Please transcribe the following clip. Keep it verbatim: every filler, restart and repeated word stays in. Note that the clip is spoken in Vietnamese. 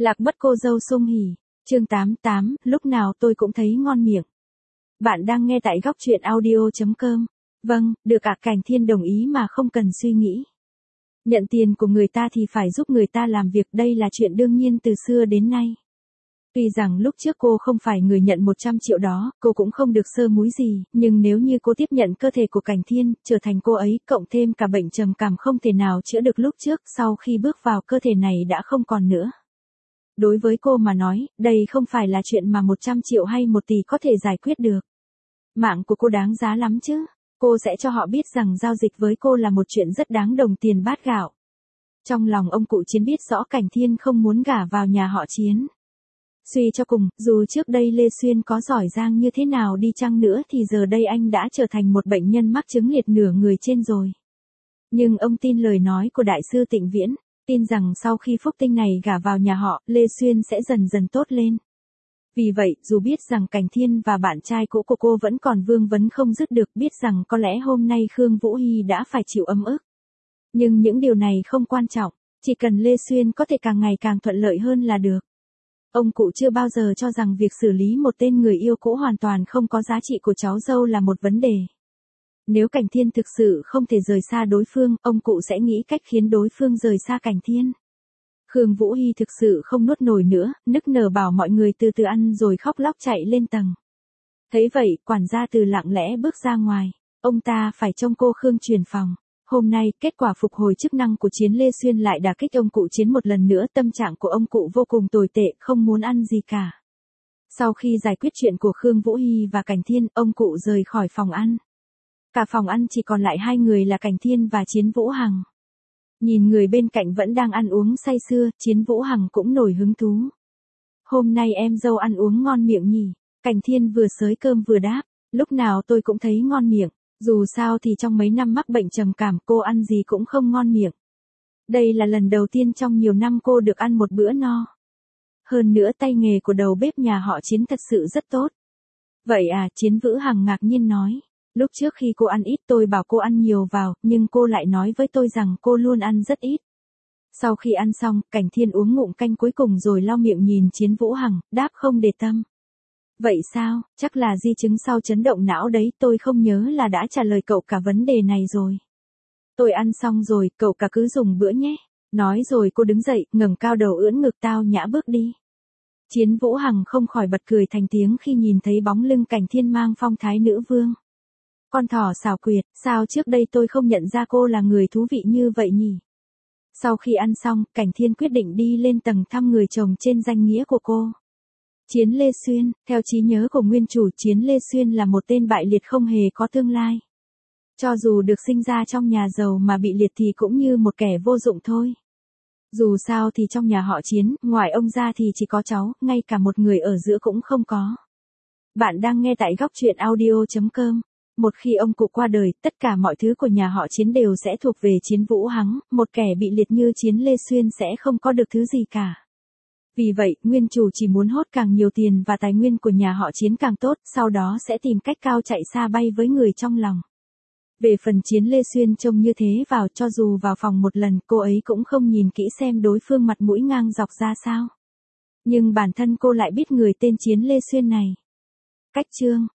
Lạc mất cô dâu Sung Hỉ, chương tám mươi tám, lúc nào tôi cũng thấy ngon miệng. Bạn đang nghe tại góc truyện audio.com. Vâng, được cả Cảnh Thiên đồng ý mà không cần suy nghĩ. Nhận tiền của người ta thì phải giúp người ta làm việc, đây là chuyện đương nhiên từ xưa đến nay. Tuy rằng lúc trước cô không phải người nhận một trăm triệu đó, cô cũng không được sơ múi gì, nhưng nếu như cô tiếp nhận cơ thể của Cảnh Thiên, trở thành cô ấy, cộng thêm cả bệnh trầm cảm không thể nào chữa được lúc trước, sau khi bước vào cơ thể này đã không còn nữa. Đối với cô mà nói, đây không phải là chuyện mà một trăm triệu hay một tỷ có thể giải quyết được. Mạng của cô đáng giá lắm chứ. Cô sẽ cho họ biết rằng giao dịch với cô là một chuyện rất đáng đồng tiền bát gạo. Trong lòng ông cụ Chiến biết rõ Cảnh Thiên không muốn gả vào nhà họ Chiến. Suy cho cùng, dù trước đây Lê Xuyên có giỏi giang như thế nào đi chăng nữa thì giờ đây anh đã trở thành một bệnh nhân mắc chứng liệt nửa người trên rồi. Nhưng ông tin lời nói của Đại sư Tịnh Viễn, tin rằng sau khi phúc tinh này gả vào nhà họ, Lê Xuyên sẽ dần dần tốt lên. Vì vậy, dù biết rằng Cảnh Thiên và bạn trai cũ của cô vẫn còn vương vấn không dứt được, biết rằng có lẽ hôm nay Khương Vũ Hy đã phải chịu ấm ức. Nhưng những điều này không quan trọng, chỉ cần Lê Xuyên có thể càng ngày càng thuận lợi hơn là được. Ông cụ chưa bao giờ cho rằng việc xử lý một tên người yêu cũ hoàn toàn không có giá trị của cháu dâu là một vấn đề. Nếu Cảnh Thiên thực sự không thể rời xa đối phương, ông cụ sẽ nghĩ cách khiến đối phương rời xa Cảnh Thiên. Khương Vũ Hy thực sự không nuốt nổi nữa, nức nở bảo mọi người từ từ ăn rồi khóc lóc chạy lên tầng. Thấy vậy, quản gia Từ lặng lẽ bước ra ngoài. Ông ta phải trông cô Khương chuyển phòng. Hôm nay, kết quả phục hồi chức năng của Chiến Lê Xuyên lại đả kích ông cụ Chiến một lần nữa, tâm trạng của ông cụ vô cùng tồi tệ, không muốn ăn gì cả. Sau khi giải quyết chuyện của Khương Vũ Hy và Cảnh Thiên, ông cụ rời khỏi phòng ăn. Cả phòng ăn chỉ còn lại hai người là Cảnh Thiên và Chiến Vũ Hằng. Nhìn người bên cạnh vẫn đang ăn uống say sưa, Chiến Vũ Hằng cũng nổi hứng thú. Hôm nay em dâu ăn uống ngon miệng nhỉ? Cảnh Thiên vừa xới cơm vừa đáp, lúc nào tôi cũng thấy ngon miệng, dù sao thì trong mấy năm mắc bệnh trầm cảm cô ăn gì cũng không ngon miệng. Đây là lần đầu tiên trong nhiều năm cô được ăn một bữa no. Hơn nữa tay nghề của đầu bếp nhà họ Chiến thật sự rất tốt. Vậy à, Chiến Vũ Hằng ngạc nhiên nói. Lúc trước khi cô ăn ít tôi bảo cô ăn nhiều vào, nhưng cô lại nói với tôi rằng cô luôn ăn rất ít. Sau khi ăn xong, Cảnh Thiên uống ngụm canh cuối cùng rồi lau miệng nhìn Chiến Vũ Hằng, đáp không để tâm. Vậy sao, chắc là di chứng sau chấn động não đấy, tôi không nhớ là đã trả lời cậu cả vấn đề này rồi. Tôi ăn xong rồi, cậu cả cứ dùng bữa nhé. Nói rồi cô đứng dậy, ngẩng cao đầu ưỡn ngực tao nhã bước đi. Chiến Vũ Hằng không khỏi bật cười thành tiếng khi nhìn thấy bóng lưng Cảnh Thiên mang phong thái nữ vương. Con thỏ xảo quyệt, sao trước đây tôi không nhận ra cô là người thú vị như vậy nhỉ? Sau khi ăn xong, Cảnh Thiên quyết định đi lên tầng thăm người chồng trên danh nghĩa của cô. Chiến Lê Xuyên, theo trí nhớ của nguyên chủ, Chiến Lê Xuyên là một tên bại liệt không hề có tương lai. Cho dù được sinh ra trong nhà giàu mà bị liệt thì cũng như một kẻ vô dụng thôi. Dù sao thì trong nhà họ Chiến, ngoài ông ra thì chỉ có cháu, ngay cả một người ở giữa cũng không có. Bạn đang nghe tại góc truyện audio.com. Một khi ông cụ qua đời, tất cả mọi thứ của nhà họ Chiến đều sẽ thuộc về Chiến Vũ Hằng, một kẻ bị liệt như Chiến Lê Xuyên sẽ không có được thứ gì cả. Vì vậy, nguyên chủ chỉ muốn hốt càng nhiều tiền và tài nguyên của nhà họ Chiến càng tốt, sau đó sẽ tìm cách cao chạy xa bay với người trong lòng. Về phần Chiến Lê Xuyên trông như thế vào, cho dù vào phòng một lần, cô ấy cũng không nhìn kỹ xem đối phương mặt mũi ngang dọc ra sao. Nhưng bản thân cô lại biết người tên Chiến Lê Xuyên này. Cách chương